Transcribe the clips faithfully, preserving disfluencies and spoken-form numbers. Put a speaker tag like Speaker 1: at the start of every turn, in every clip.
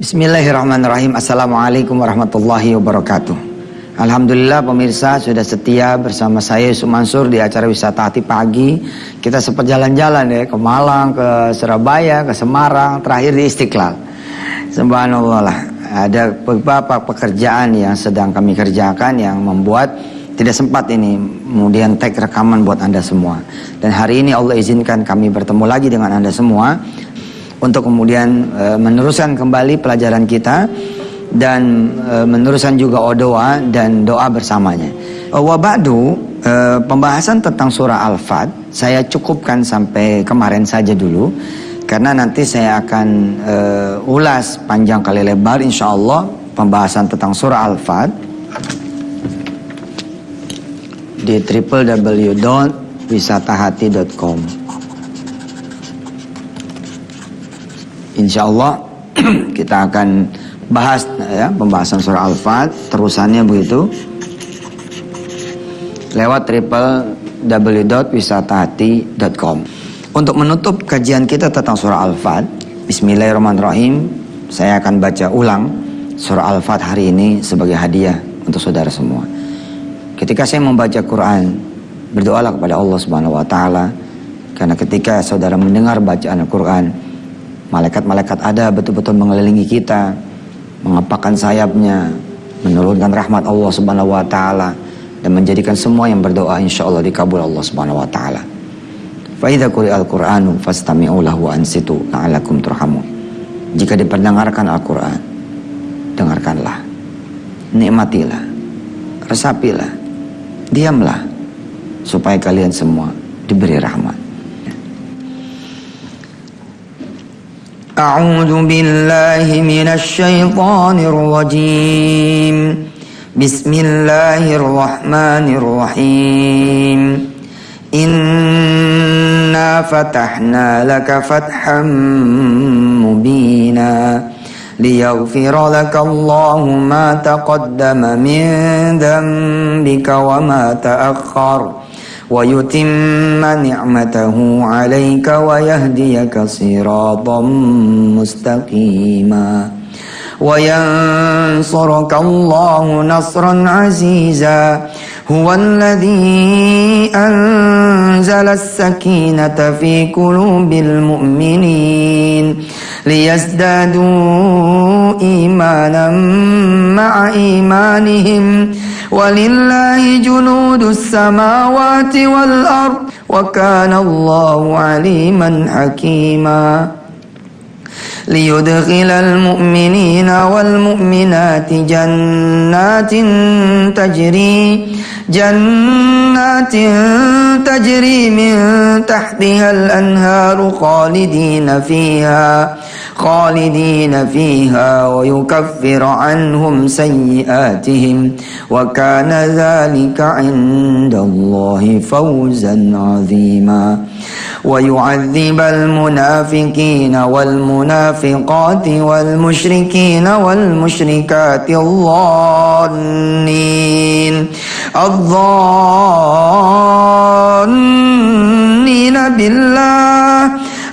Speaker 1: Bismillahirrahmanirrahim. Assalamualaikum warahmatullahi wabarakatuh. Alhamdulillah pemirsa sudah setia bersama saya Yusuf Mansur di acara Wisata Hati Pagi. Kita sempat jalan-jalan ya ke Malang, ke Surabaya, ke Semarang, terakhir di Istiqlal. Subhanallah lah. Ada beberapa pekerjaan yang sedang kami kerjakan yang membuat tidak sempat ini kemudian tag rekaman buat Anda semua. Dan hari ini Allah izinkan kami bertemu lagi dengan Anda semua untuk kemudian e, meneruskan kembali pelajaran kita dan e, meneruskan juga doa dan doa bersamanya. Wa ba'du, e, pembahasan tentang surah Al-Fat saya cukupkan sampai kemarin saja dulu, karena nanti saya akan e, ulas panjang kali lebar insyaallah pembahasan tentang surah Al-Fat di w w w dot wisatahati dot com. Insya Allah kita akan bahas ya pembahasan surah Al-Fat terusannya begitu lewat w w w dot wisatahati dot com. Untuk menutup kajian kita tentang surah Al-Fat, Bismillahirrahmanirrahim, saya akan baca ulang surah Al-Fat hari ini sebagai hadiah untuk saudara semua. Ketika saya membaca Quran, berdoalah kepada Allah Subhanahu wa taala, karena ketika saudara mendengar bacaan Al-Quran, malaikat-malaikat ada betul-betul mengelilingi kita, mengepakkan sayapnya, menurunkan rahmat Allah Subhanahu wa taala, dan menjadikan semua yang berdoa insyaallah dikabul Allah Subhanahu wa taala. Fa idza quri'al Qur'anu fastami'u lahu wa ansitu la'allakum turhamun. Jika diperdengarkan Al-Quran, dengarkanlah, nikmatilah, resapilah, diamlah, supaya kalian semua diberi rahmat. A'udzu billahi minasy syaithanir rajim. Bismillahirrahmanirrahim. Inna fatahna laka fathan mubina liyaghfira laka Allahu ma taqaddama min dhanbika wa ma ta'akhkhara wa yutimma ni'matahu 'alaika wa yahdiyaka siratan mustaqima wa yansuraka Allahu nasran 'aziza huwa alladhi anzala as-sakinata fi qulubil mu'minin liyazdadu imanan ma'a imanihim walillahi junudus samawati wal ard wa kana Allahu aliman hakima liyudkhilal mu'minina wal mu'minati jannatin tajri jannatin tajri min tahtihal anharu khalidina fiha khalidina fiha wa yukaffiru anhum sayyi'atihim wa kana dhalika 'indallahi fawzan 'azima wa yu'adzibal munafiqina wal munafiqati wal musyrikina wal musyrikati adh-dhannin adh-dhannina billah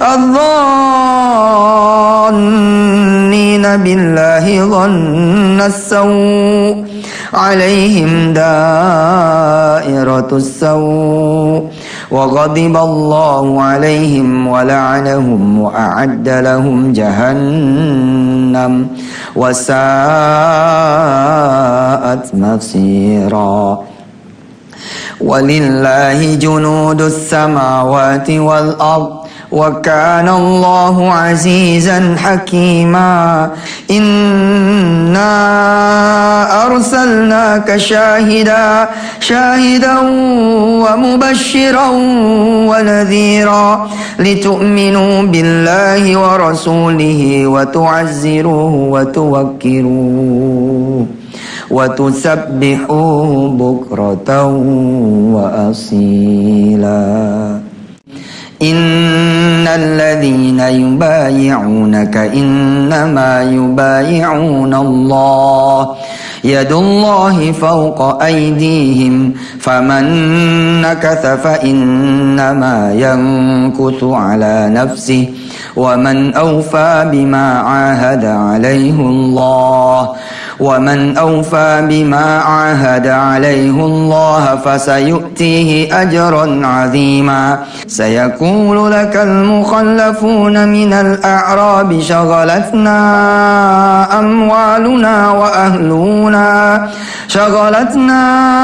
Speaker 1: adh-dhannina billahi dhanna as-saw' alaihim dairatus saw' wa ghadiba Allahu alaihim wa la'anahum wa a'adda lahum jahannam wa sa'at masira. Walillahi junudus samawati wal ard wa kana Allahu azizan hakima. Inna arsalnaka shahida shahidan wa mubashiran wa nadhira litu'minu billahi wa rasulihi wa tu'azziruhu wa tuwakkiruhu wa tusabbihuhu bukratan wa asila. Innal ladzina yubayi'unaka innama yubayi'una Allah يد الله فوق أيديهم فمن نكث فإنما ينكث على نفسه ومن أوفى بما عاهد عليه الله ومن أوفى بما عاهد عليه الله فسيؤتيه أجرا عظيما سيقول لك المخلفون من الأعراب شغلتنا أموالنا وأهلنا شغلتنا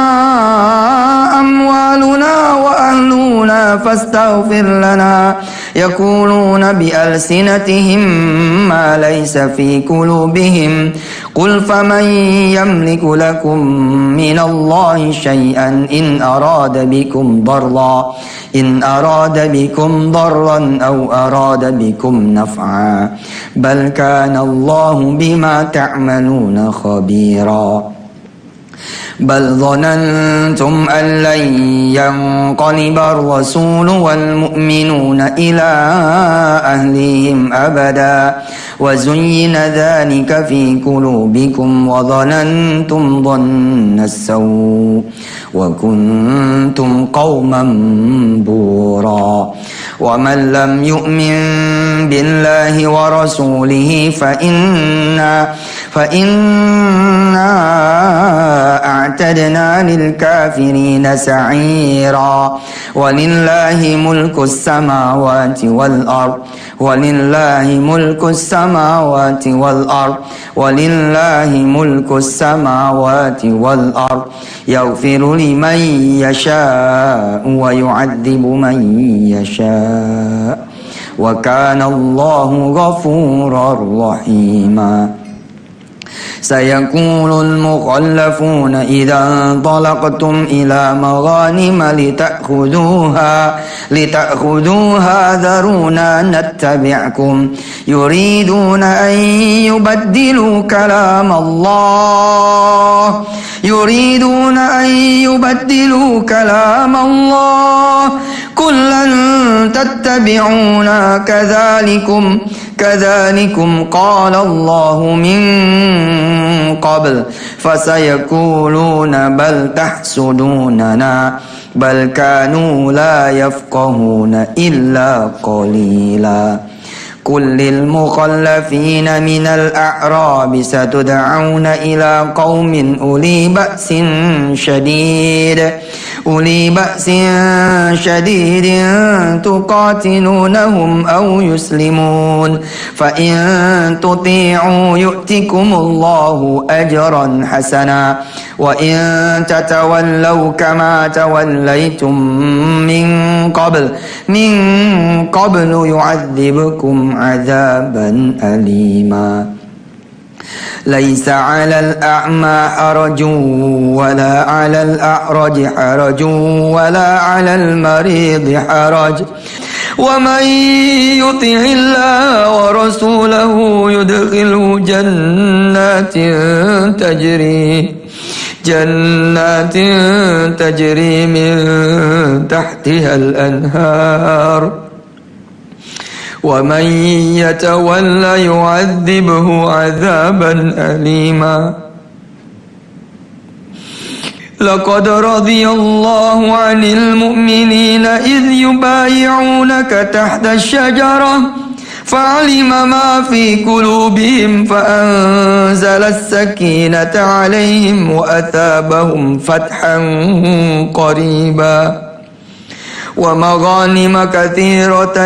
Speaker 1: أموالنا وأهلنا فاستغفر لنا يقولون بألسنتهم ما ليس في قلوبهم قل فمن يملك لكم من الله شيئا إن أراد بكم ضرا إن أراد بكم ضرا أو أراد بكم نفعا بل كان الله بما تعملون خبيرا بل ظننتم أن لن ينقلب الرسول والمؤمنون إلى أهليهم أبدا وزين ذلك في قلوبكم وظننتم ظن السوء وكنتم قوما بورا ومن لم يؤمن بالله ورسوله فإنا فإنا أعتدنا للكافرين سعيرا ولله ملك السماوات والأرض ولله ملك السماوات والأرض ولله ملك السماوات والأرض يغفر لمن يشاء ويعذب من يشاء وكان الله غفورا رحيما سيقول المخلفون إذا انطلقتم إلى مغانم لتأخذوها لتأخذوها ذرونا نتبعكم يريدون أن يبدلوا كلام الله يريدون أن يبدلوا كلام الله قل لن تتبعونا كذلكم كذلكم قال الله من قبل فسيقولون بل تحسدوننا بل كانوا لا يفقهون إلا قليلا قل للمخلفين من الأعراب ستدعون إلى قوم أولي بأس شديد أولي بأس شديد تقاتلونهم أو يسلمون فإن تطيعوا يؤتكم الله أجرا حسنا وإن تتولوا كما توليتم من قبل من قبل يعذبكم عذابا أليما ليس على الأعمى حرج ولا على الأعرج حرج ولا على المريض حرج ومن يطع الله ورسوله يدخله جنات تجري جنات تجري من تحتها الأنهار ومن يتولى يعذبه عذابا أليما لقد رضي الله عن المؤمنين إذ يبايعونك تحت الشجرة فعلم ما في قلوبهم فأنزل السكينة عليهم وأثابهم فتحا قريبا ومغانم كثيرة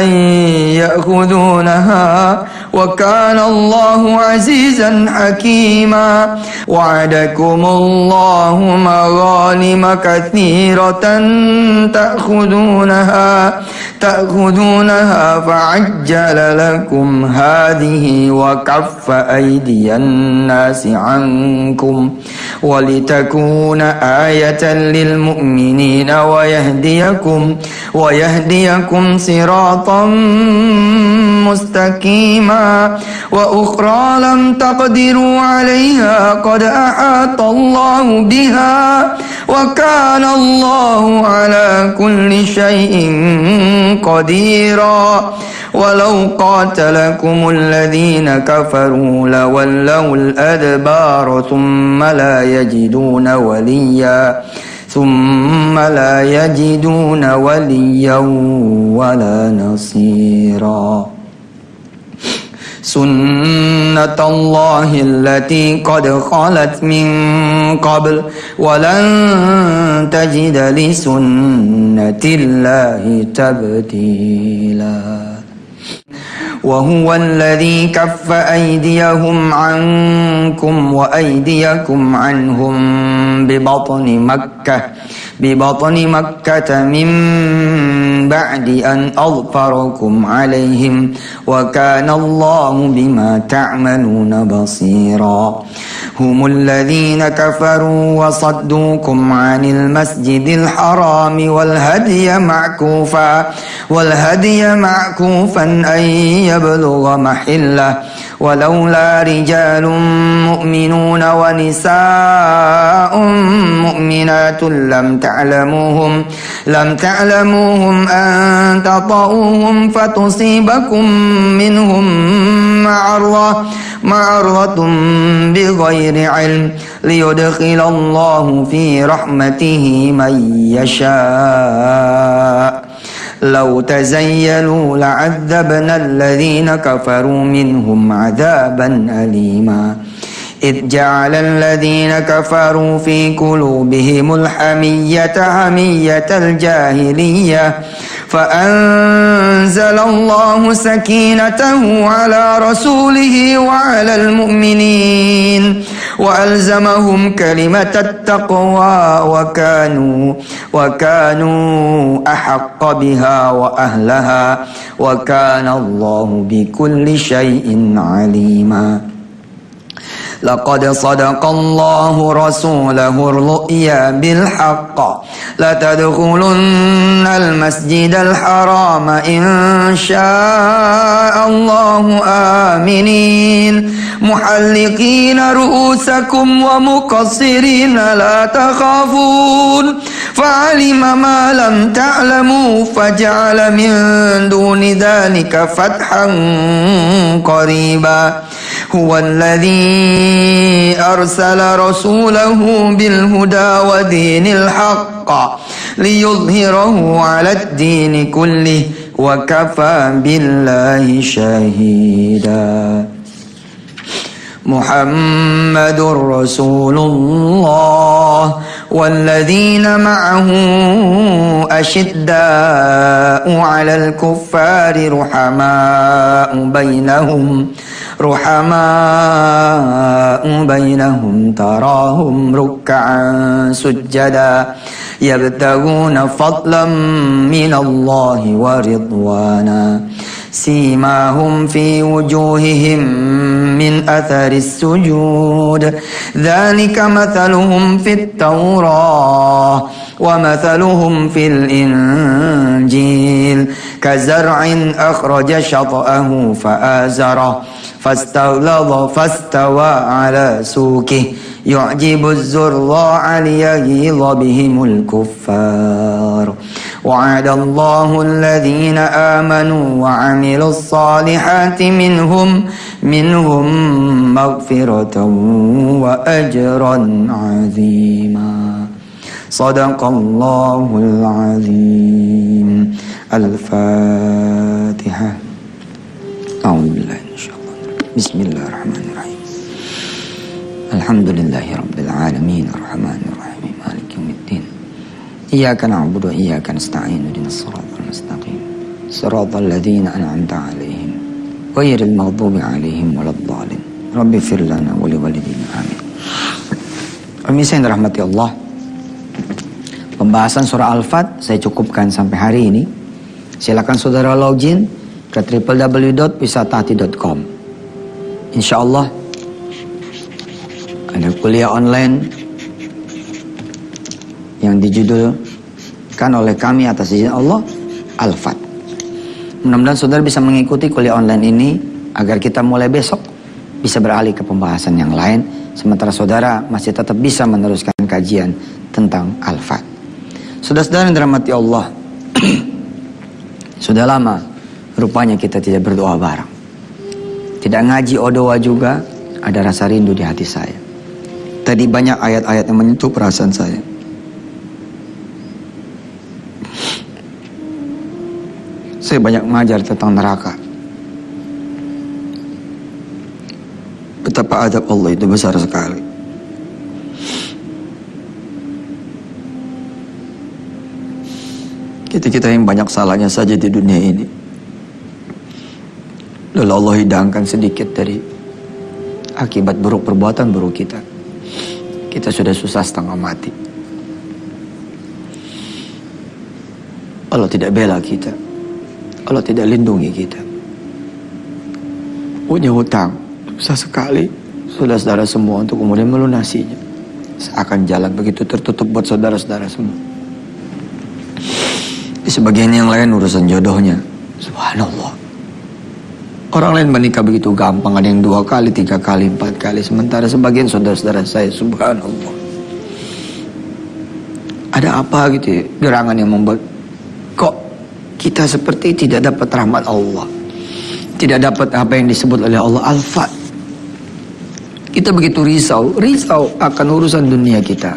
Speaker 1: يأخذونها وكان الله عزيزا حكيما وعدكم الله مغانم كثيرة تأخذونها تأخذونها فعجل لكم هذه وكف أيدي الناس عنكم ولتكون آية للمؤمنين ويهديكم ويهديكم صراطا مستقيما وأخرى لم تقدروا عليها قد أحاط الله بها وكان الله على كل شيء قديرا ولو قاتلكم الذين كفروا لولوا الأدبار ثم لا يجدون وليا ثم لا يجدون وليا ولا نصيرا سنة الله التي قد خلت من قبل ولن تجد لسنة الله تبديلا وهو الذي كف أيديهم عنكم وأيديكم عنهم ببطن مكة ببطن مكة من بعد أن أظفركم عليهم وكان الله بما تعملون بصيرا هم الذين كفروا وصدوكم عن المسجد الحرام والهدي معكوفا والهدي معكوفا أن يبلغ محله ولولا رجال مؤمنون ونساء مؤمنات لم تعلموهم لم تعلموهم أن تطؤوهم فتصيبكم منهم معرة معرة بغير علم ليدخل الله في رحمته من يشاء لو تزيلوا لعذبنا الذين كفروا منهم عذابا أليما إذ جعل الذين كفروا في قلوبهم الحمية حمية الجاهلية فأنزل الله سكينته على رسوله وعلى المؤمنين وألزمهم كلمة التقوى وكانوا وكانوا أحق بها وأهلها وكان الله بكل شيء عليما لقد صدق الله رسوله الرؤيا بالحق لتدخلن المسجد الحرام إن شاء الله آمنين محلقين رؤوسكم ومقصرين لا تخافون فعلم ما لم تعلموا فجعل من دون ذلك فتحا قريبا هو الذي أرسل رسوله بالهدى ودين الحق ليظهره على الدين كله وكفى بالله شهيدا محمد رسول الله والذين معه أشداء على الكفار رحماء بينهم رحماء بينهم تراهم ركعا سجدا يبتغون فضلا من الله ورضوانا سيماهم في وجوههم من أثر السجود ذلك مثلهم في التوراة ومثلهم في الإنجيل كزرع أخرج شطأه فآزره فاستغلظ فاستوى على سوقه يعجب الزراع ليغيظ بهم الكفار وعد الله الذين آمنوا وعملوا الصالحات منهم منهم مغفرة وأجرا عظيما صدق الله العظيم الفاتحة أعوذ بالله من الشيطان الرجيم بسم الله الرحمن الرحيم الحمد لله رب العالمين الرحمن الرحيم مالك يوم الدين إياك نعبد وإياك نستعين اهدنا الصراط المستقيم صراط الذين أنعمت عليهم غير المغضوب عليهم ولا الضالين رب اغفر لنا ولوالدينا آمين. Pemirsa yang dirahmati Allah, pembahasan surah Al-Fat saya cukupkan sampai hari ini. Silakan saudara login ke w w w dot wisatahati dot com. Insya Allah ada kuliah online yang dijudulkan oleh kami atas izin Allah Al-Fat. Mudah-mudahan saudara bisa mengikuti kuliah online ini agar kita mulai besok bisa beralih ke pembahasan yang lain, sementara saudara masih tetap bisa meneruskan kajian tentang Al-Fat. Saudara-saudara yang dirahmati Allah, sudah lama rupanya kita tidak berdoa bareng. Tidak ngaji odoa juga, ada rasa rindu di hati saya. Tadi banyak ayat-ayat yang menyentuh perasaan saya. Saya banyak mengajar tentang neraka. Betapa adab Allah itu besar sekali. Kita-kita yang banyak salahnya saja di dunia ini, lalu Allah hidangkan sedikit dari akibat buruk perbuatan buruk kita. Kita sudah susah setengah mati. Allah tidak bela kita, Allah tidak lindungi kita. Punya hutang susah sekali, saudara-saudara semua, untuk kemudian melunasinya. Seakan jalan begitu tertutup buat saudara-saudara semua. Di sebagian yang lain urusan jodohnya, subhanallah. Orang lain menikah begitu gampang, ada yang dua kali, tiga kali, empat kali. Sementara sebagian saudara-saudara saya, subhanallah, ada apa gitu ya, gerangan yang membuat kok kita seperti tidak dapat rahmat Allah, tidak dapat apa yang disebut oleh Allah al-fat. Kita begitu risau, risau akan urusan dunia kita.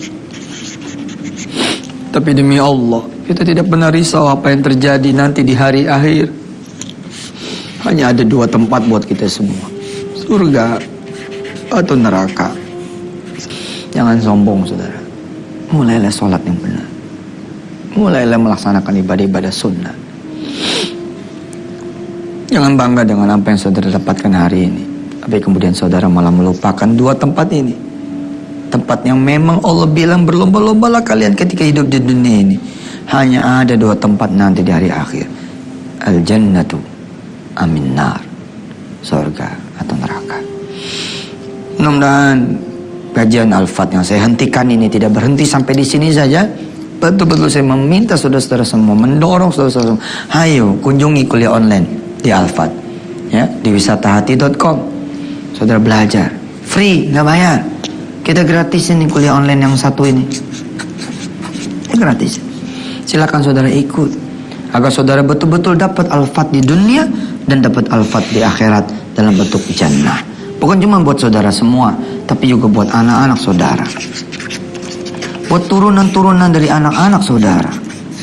Speaker 1: Tapi demi Allah, kita tidak pernah risau apa yang terjadi nanti di hari akhir. Hanya ada dua tempat buat kita semua, surga atau neraka. Jangan sombong saudara. Mulailah sholat yang benar, mulailah melaksanakan ibadah-ibadah sunnah. Jangan bangga dengan apa yang saudara dapatkan hari ini, tapi kemudian saudara malah melupakan dua tempat ini. Tempat yang memang Allah bilang berlomba-lombalah kalian ketika hidup di dunia ini. Hanya ada dua tempat nanti di hari akhir. Al-jannatu amin nar, surga atau neraka. Mudah-mudahan kajian Al-Fat yang saya hentikan ini tidak berhenti sampai di sini saja. Betul-betul saya meminta saudara-saudara semua, mendorong saudara-saudara semua, ayo kunjungi kuliah online di Al-Fat, ya, di wisatahati dot com. Saudara belajar free, nggak bayar. Kita gratisin nih kuliah online yang satu ini, gratis. Silakan saudara ikut, agar saudara betul-betul dapat Al-Fat di dunia dan dapat Al-Fat di akhirat dalam bentuk jannah. Bukan cuma buat saudara semua, tapi juga buat anak-anak saudara, buat turunan-turunan dari anak-anak saudara,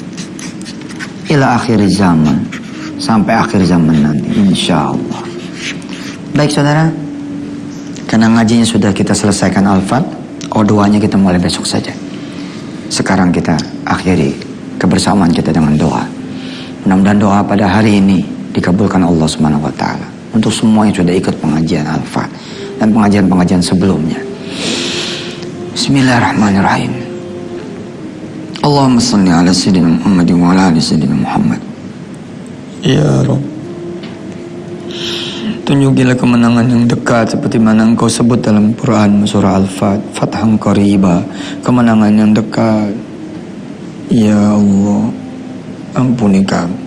Speaker 1: ila akhir zaman, sampai akhir zaman nanti, insya Allah. Baik saudara, karena ngajinya sudah kita selesaikan Al-Fat, oh doanya kita mulai besok saja. Sekarang kita akhiri kebersamaan kita dengan doa. Mudah-mudahan doa pada hari ini dikabulkan Allah Subhanahu wa taala untuk semua yang sudah ikut pengajian Al-Fat dan pengajian-pengajian sebelumnya. Bismillahirrahmanirrahim. Allahumma shalli ala sayyidina Muhammad wa ala ali sayyidina Muhammad. Ya Rabb, tunjukilah kemenangan yang dekat seperti mana Engkau sebut dalam Quran surah Al-Fat, Fathan Qariba, kemenangan yang dekat. Ya Allah, ampuni kami.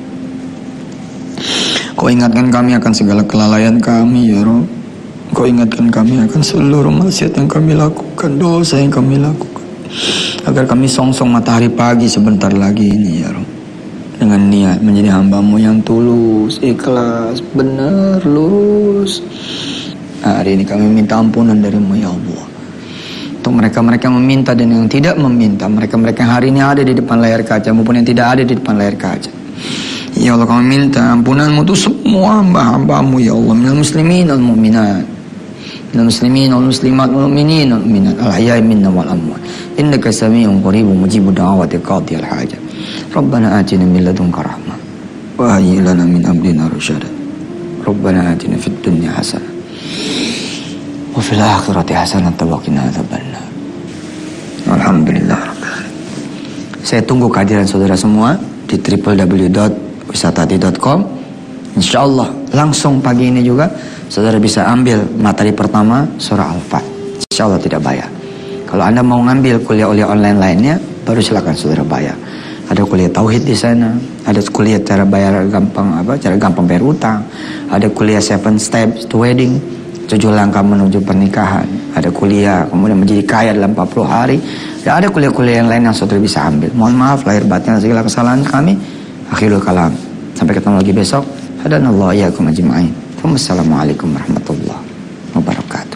Speaker 1: Kau ingatkan kami akan segala kelalaian kami, ya Rabb. Kau ingatkan kami akan seluruh maksiat yang kami lakukan, dosa yang kami lakukan, agar kami songsong matahari pagi sebentar lagi ini, ya Rabb, dengan niat menjadi hamba-Mu yang tulus, ikhlas, benar, lurus. Hari ini kami minta ampunan dari-Mu, ya Allah. Untuk mereka-mereka yang meminta dan yang tidak meminta, mereka-mereka yang hari ini ada di depan layar kaca maupun yang tidak ada di depan layar kaca, ya Allah, kami minta ampunan-Mu untuk semua hamba-hamba-Mu, ya Allah, minal muslimin wal mu'minat, minal muslimin wal muslimat wal mu'minin wal mu'minat, al-ahya'i minna wal amwat, innaka sami'un qaribun mujibud da'awati qadiyal hajat. Rabbana atina min ladunka rahmah wa hayyi lana min amrina rasyada. Rabbana atina fid dunya hasanah wa fil akhirati hasanah wa qina adzabannar. Alhamdulillah rabbil alamin. Saya tunggu kehadiran saudara semua di w w w dot wisatahati dot com. Insyaallah langsung pagi ini juga saudara bisa ambil materi pertama surah Al-Fat. Insyaallah tidak bayar. Kalau Anda mau ngambil kuliah-kuliah online lainnya, baru silakan saudara bayar. Ada kuliah tauhid di sana, ada kuliah cara bayar gampang apa, cara gampang bayar utang, ada kuliah seven steps to wedding, tujuh langkah menuju pernikahan, ada kuliah kemudian menjadi kaya dalam empat puluh hari, dan ada kuliah-kuliah yang lain yang saudara bisa ambil. Mohon maaf lahir batin segala kesalahan kami. Akhirul kalam. Sampai ketemu lagi besok. Hadanallahu iyyakum ajma'in. Wassalamualaikum warahmatullahi wabarakatuh.